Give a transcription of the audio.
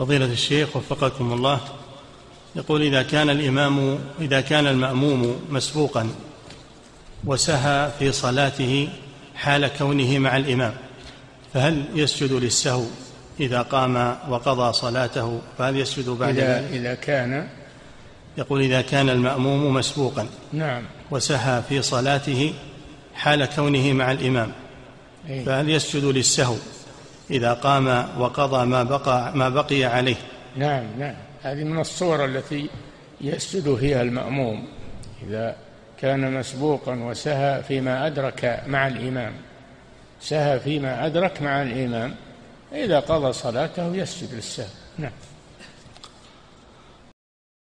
فضيلة الشيخ وفقكم الله، يقول إذا كان المأموم مسبوقا وسهى في صلاته حال كونه مع الإمام، فهل يسجد للسهو إذا قام وقضى صلاته؟ فهل يسجد بعد إذا كان، يقول إذا كان المأموم مسبوقا نعم، وسهى في صلاته حال كونه مع الإمام، فهل يسجد للسهو إذا قام وقضى ما بقي عليه؟ نعم، هذه من الصور التي يسجد فيها المأموم إذا كان مسبوقا وسهى فيما أدرك مع الإمام، سهى فيما أدرك مع الإمام، إذا قضى صلاته يسجد للسهو. نعم.